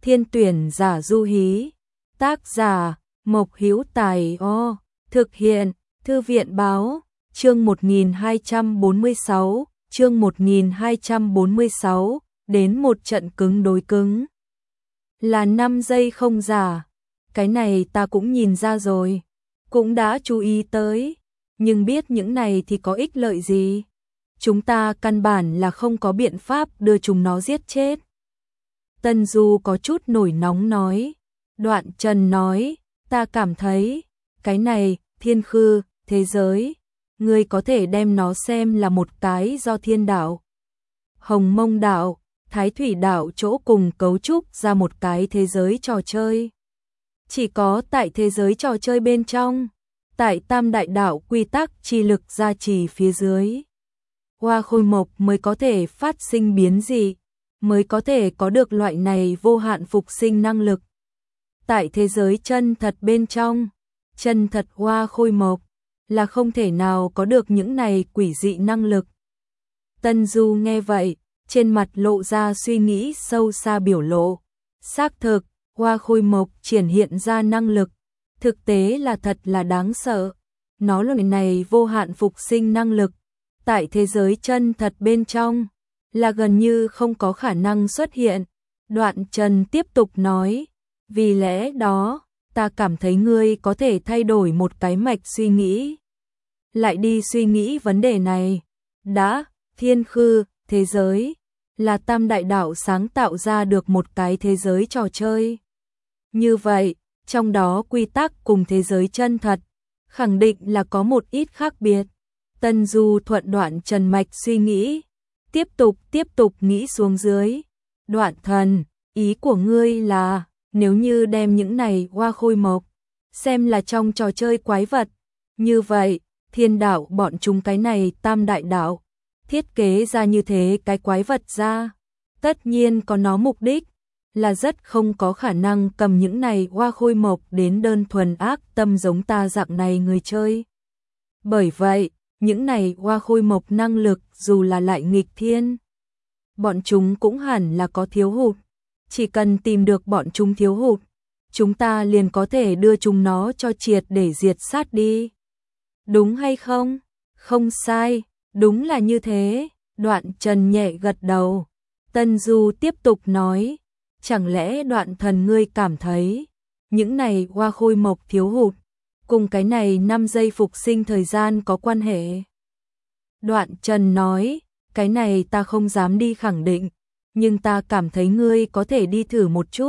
Thiên tuyển giả du hí. Tác giả Mộc Hữu Tài. Thực hiện Thư viện báo. Chương 1246, chương 1246, đến một trận cứng đối cứng. Là 5 giây không giả. Cái này ta cũng nhìn ra rồi, cũng đã chú ý tới, nhưng biết những này thì có ích lợi gì? Chúng ta căn bản là không có biện pháp đưa chúng nó giết chết. Tân Du có chút nổi nóng nói. Đoạn Trần nói, ta cảm thấy, cái này, thiên khư, thế giới, ngươi có thể đem nó xem là một cái do thiên đạo, Hồng Mông đạo, Thái Thủy đạo chỗ cùng cấu trúc ra một cái thế giới trò chơi. Chỉ có tại thế giới trò chơi bên trong, tại tam đại đạo quy tắc chi lực gia trì phía dưới, Hoa Khôi Mộc mới có thể phát sinh biến dị, mới có thể có được loại này vô hạn phục sinh năng lực. Tại thế giới chân thật bên trong, chân thật Hoa Khôi Mộc là không thể nào có được những này quỷ dị năng lực. Tân Du nghe vậy, trên mặt lộ ra suy nghĩ sâu xa biểu lộ. Xác thực, Hoa Khôi Mộc triển hiện ra năng lực, thực tế là thật là đáng sợ. Nó loại này vô hạn phục sinh năng lực, tại thế giới chân thật bên trong, là gần như không có khả năng xuất hiện. Đoạn Trần tiếp tục nói, vì lẽ đó, ta cảm thấy ngươi có thể thay đổi một cái mạch suy nghĩ. Lại đi suy nghĩ vấn đề này. Đã, thiên khư, thế giới, là tam đại đạo sáng tạo ra được một cái thế giới trò chơi. Như vậy, trong đó quy tắc cùng thế giới chân thật, khẳng định là có một ít khác biệt. Tân Du thuận Đoạn Trần mạch suy nghĩ, tiếp tục nghĩ xuống dưới. Đoạn Thần, ý của ngươi là, nếu như đem những này Hoa Khôi Mộc xem là trong trò chơi quái vật, như vậy, thiên đạo bọn chúng cái này tam đại đạo thiết kế ra như thế cái quái vật ra, tất nhiên có nó mục đích, là rất không có khả năng cầm những này Hoa Khôi Mộc đến đơn thuần ác tâm giống ta dạng này người chơi. Bởi vậy, những này Hoa Khôi Mộc năng lực dù là lại nghịch thiên, bọn chúng cũng hẳn là có thiếu hụt. Chỉ cần tìm được bọn chúng thiếu hụt, chúng ta liền có thể đưa chúng nó cho triệt để diệt sát đi. Đúng hay không? Không sai, đúng là như thế. Đoạn Trần nhẹ gật đầu. Tân Du tiếp tục nói, chẳng lẽ Đoạn Thần ngươi cảm thấy, những này Hoa Khôi Mộc thiếu hụt, cùng cái này 5 giây phục sinh thời gian có quan hệ? Đoạn Trần nói, cái này ta không dám đi khẳng định, nhưng ta cảm thấy ngươi có thể đi thử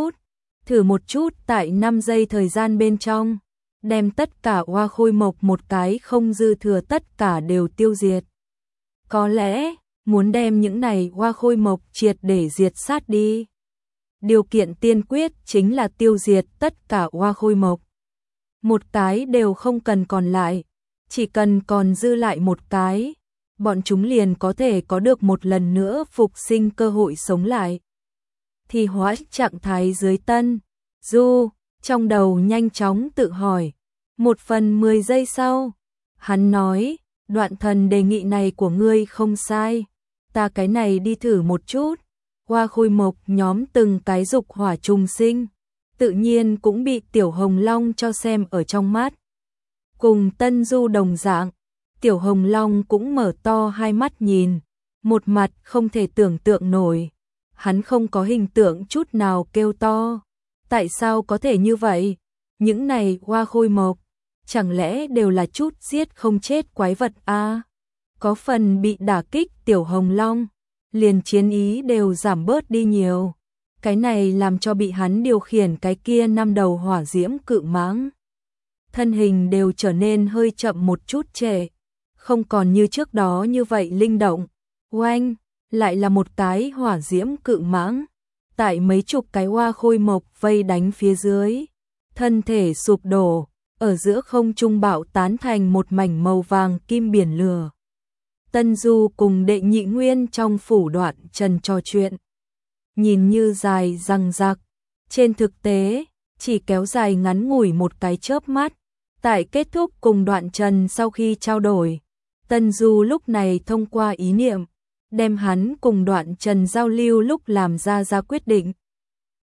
một chút tại 5 giây thời gian bên trong, đem tất cả Hoa Khôi Mộc một cái không dư thừa tất cả đều tiêu diệt. Có lẽ, muốn đem những này Hoa Khôi Mộc triệt để diệt sát đi. Điều kiện tiên quyết chính là tiêu diệt tất cả Hoa Khôi Mộc. Một cái đều không cần còn lại, chỉ cần còn dư lại một cái, bọn chúng liền có thể có được một lần nữa phục sinh cơ hội sống lại. Thì hóa trạng thái dưới Tân Du, trong đầu nhanh chóng tự hỏi. 1/10 giây sau, hắn nói, Đoạn Thần đề nghị này của ngươi không sai, ta cái này đi thử một chút. Hoa Khôi Mộc nhóm từng cái dục hỏa trùng sinh, tự nhiên cũng bị Tiểu Hồng Long cho xem ở trong mắt. Cùng Tân Du đồng dạng, Tiểu Hồng Long cũng mở to hai mắt nhìn, một mặt không thể tưởng tượng nổi. Hắn không có hình tượng chút nào kêu to. Tại sao có thể như vậy? Những này Hoa Khôi Mộc, chẳng lẽ đều là chút giết không chết quái vật a? Có phần bị đả kích Tiểu Hồng Long, liền chiến ý đều giảm bớt đi nhiều. Cái này làm cho bị hắn điều khiển cái kia 5 đầu hỏa diễm cự mãng, thân hình đều trở nên hơi chậm một chút trễ, không còn như trước đó như vậy linh động. Oanh, lại là một cái hỏa diễm cự mãng, tại mấy chục cái Hoa Khôi Mộc vây đánh phía dưới, thân thể sụp đổ, ở giữa không trung bạo tán thành một mảnh màu vàng kim biển lửa. Tân Du cùng Đệ Nhị Nguyên trong phủ Đoạn Trần trò chuyện, nhìn như dài dằng dặc, trên thực tế chỉ kéo dài ngắn ngủi một cái chớp mắt. Tại kết thúc cùng Đoạn Trần sau khi trao đổi, Tân Du lúc này thông qua ý niệm, đem hắn cùng Đoạn Trần giao lưu lúc làm ra quyết định.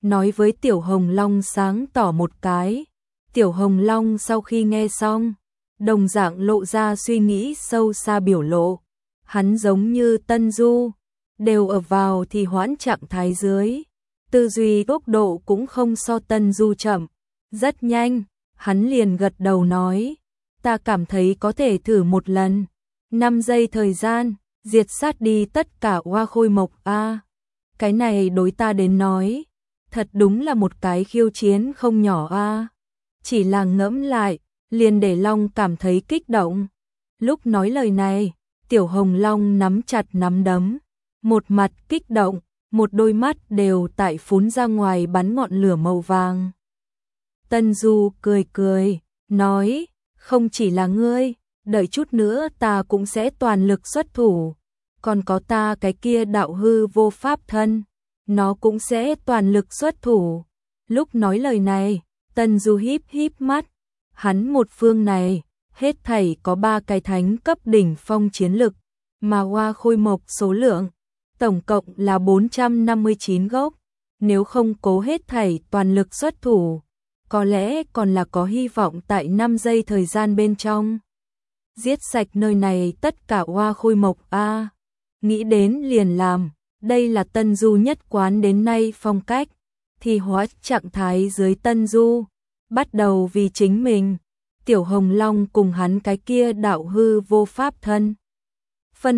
nói với Tiểu Hồng Long sáng tỏ một cái. Tiểu Hồng Long sau khi nghe xong, đồng dạng lộ ra suy nghĩ sâu xa biểu lộ. Hắn giống như Tân Du, đều ở vào thì hoãn trạng thái dưới. Tư duy tốc độ cũng không so Tân Du chậm. Rất nhanh, hắn liền gật đầu nói, ta cảm thấy có thể thử một lần. 5 giây thời gian, diệt sát đi tất cả oa khôi mộc a. Cái này đối ta đến nói, thật đúng là một cái khiêu chiến không nhỏ a. Chỉ là ngẫm lại, liền để Long cảm thấy kích động. Lúc nói lời này, Tiểu Hồng Long nắm chặt nắm đấm, một mặt kích động, một đôi mắt đều tại phún ra ngoài bắn ngọn lửa màu vàng. Tân Du cười cười, nói, không chỉ là ngươi, đợi chút nữa ta cũng sẽ toàn lực xuất thủ. Còn có ta cái kia đạo hư vô pháp thân, nó cũng sẽ toàn lực xuất thủ. Lúc nói lời này, Tân Du híp híp mắt, hắn một phương này, hết thảy có 3 cái thánh cấp đỉnh phong chiến lực, mà oa khôi mộc số lượng, tổng cộng là 459 gốc. Nếu không cố hết thảy toàn lực xuất thủ, có lẽ còn là có hy vọng tại 5 giây thời gian bên trong. Giết sạch nơi này tất cả oa khôi mộc a. Nghĩ đến liền làm, đây là Tân Du nhất quán đến nay phong cách. Thì hóa trạng thái dưới Tân Du, bắt đầu vì chính mình. Tiểu Hồng Long cùng hắn cái kia đạo hư vô pháp thân. Phân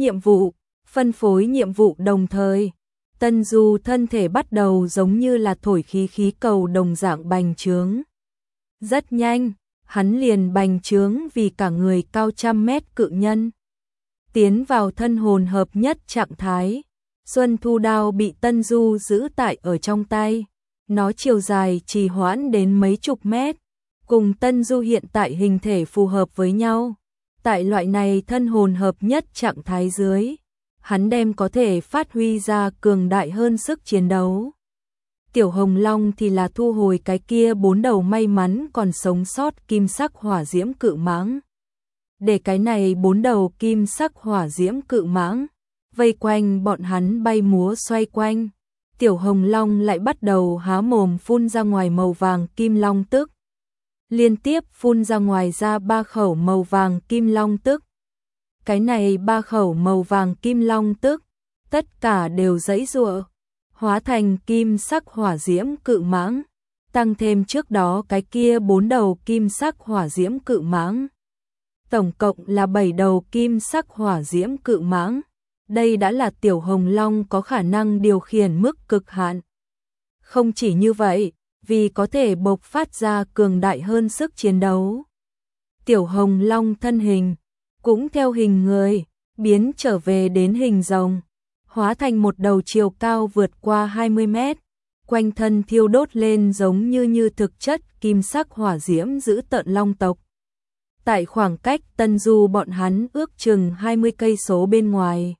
phối nhiệm vụ đồng thời. Tân Du thân thể bắt đầu giống như là thổi khí cầu đồng dạng bành trướng. Rất nhanh, hắn liền bành trướng vì cả người cao trăm mét cự nhân. Tiến vào thân hồn hợp nhất trạng thái. Xuân Thu Đao bị Tân Du giữ tại ở trong tay. Nó chiều dài trì hoãn đến mấy chục mét. Cùng Tân Du hiện tại hình thể phù hợp với nhau. Tại loại này thân hồn hợp nhất trạng thái dưới, hắn đem có thể phát huy ra cường đại hơn sức chiến đấu. Tiểu Hồng Long thì là thu hồi cái kia 4 đầu may mắn còn sống sót kim sắc hỏa diễm cự mãng. Để cái này 4 đầu kim sắc hỏa diễm cự mãng vây quanh bọn hắn bay múa xoay quanh. Tiểu Hồng Long lại bắt đầu há mồm phun ra ngoài màu vàng kim long tức. Liên tiếp phun ra ngoài ra 3 khẩu màu vàng kim long tức. Cái này 3 khẩu màu vàng kim long tức, tất cả đều giãy giụa, hóa thành kim sắc hỏa diễm cự mãng, tăng thêm trước đó cái kia 4 đầu kim sắc hỏa diễm cự mãng. Tổng cộng là 7 đầu kim sắc hỏa diễm cự mãng. Đây đã là Tiểu Hồng Long có khả năng điều khiển mức cực hạn. Không chỉ như vậy, vì có thể bộc phát ra cường đại hơn sức chiến đấu, Tiểu Hồng Long thân hình cũng theo hình người, biến trở về đến hình rồng, hóa thành một đầu chiều cao vượt qua 20 mét, quanh thân thiêu đốt lên giống như thực chất kim sắc hỏa diễm giữ tợn long tộc. Tại khoảng cách Tân Du bọn hắn ước chừng 20 cây số bên ngoài,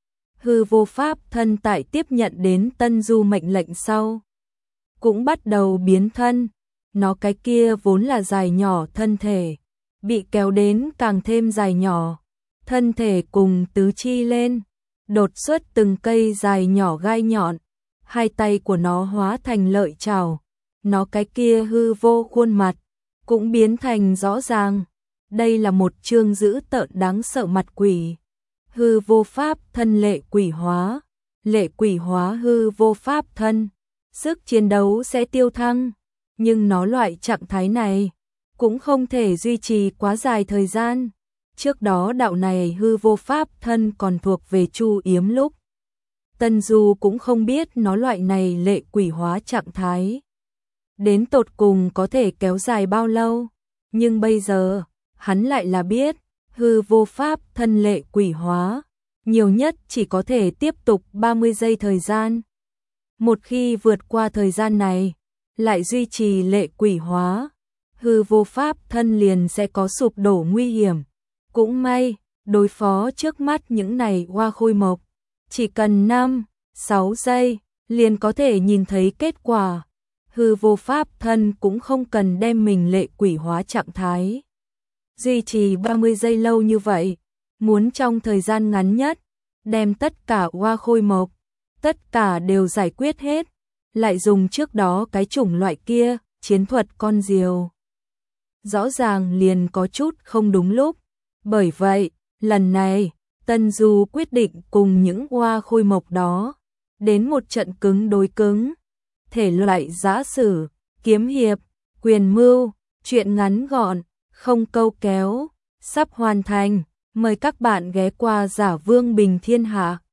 hư vô pháp thân tại tiếp nhận đến Tân Du mệnh lệnh sau, cũng bắt đầu biến thân. Nó cái kia vốn là dài nhỏ thân thể, bị kéo đến càng thêm dài nhỏ, thân thể cùng tứ chi lên, đột xuất từng cây dài nhỏ gai nhọn, hai tay của nó hóa thành lợi chảo, nó cái kia hư vô khuôn mặt cũng biến thành rõ ràng. Đây là một chương dữ tợn đáng sợ mặt quỷ. Hư vô pháp thân lệ quỷ hóa hư vô pháp thân, sức chiến đấu sẽ tiêu thăng, nhưng nó loại trạng thái này cũng không thể duy trì quá dài thời gian. Trước đó đạo này hư vô pháp thân còn thuộc về Chu Yếm lúc. Tân Du cũng không biết nó loại này lệ quỷ hóa trạng thái đến tột cùng có thể kéo dài bao lâu, nhưng bây giờ hắn lại là biết, hư vô pháp thân lệ quỷ hóa, nhiều nhất chỉ có thể tiếp tục 30 giây thời gian. Một khi vượt qua thời gian này, lại duy trì lệ quỷ hóa, hư vô pháp thân liền sẽ có sụp đổ nguy hiểm. Cũng may, đối phó trước mắt những này hoa khôi mộc, chỉ cần 5-6 giây, liền có thể nhìn thấy kết quả. Hư vô pháp thân cũng không cần đem mình lệ quỷ hóa trạng thái duy trì 30 giây lâu như vậy, muốn trong thời gian ngắn nhất đem tất cả oa khôi mộc, tất cả đều giải quyết hết, lại dùng trước đó cái chủng loại kia, chiến thuật con diều. Rõ ràng liền có chút không đúng lúc. Bởi vậy, lần này, Tân Du quyết định cùng những oa khôi mộc đó, đến một trận cứng đối cứng. Thể loại giã sử, kiếm hiệp, quyền mưu, chuyện ngắn gọn, không câu kéo, sắp hoàn thành. Mời các bạn ghé qua Giả Vương Bình Thiên Hạ.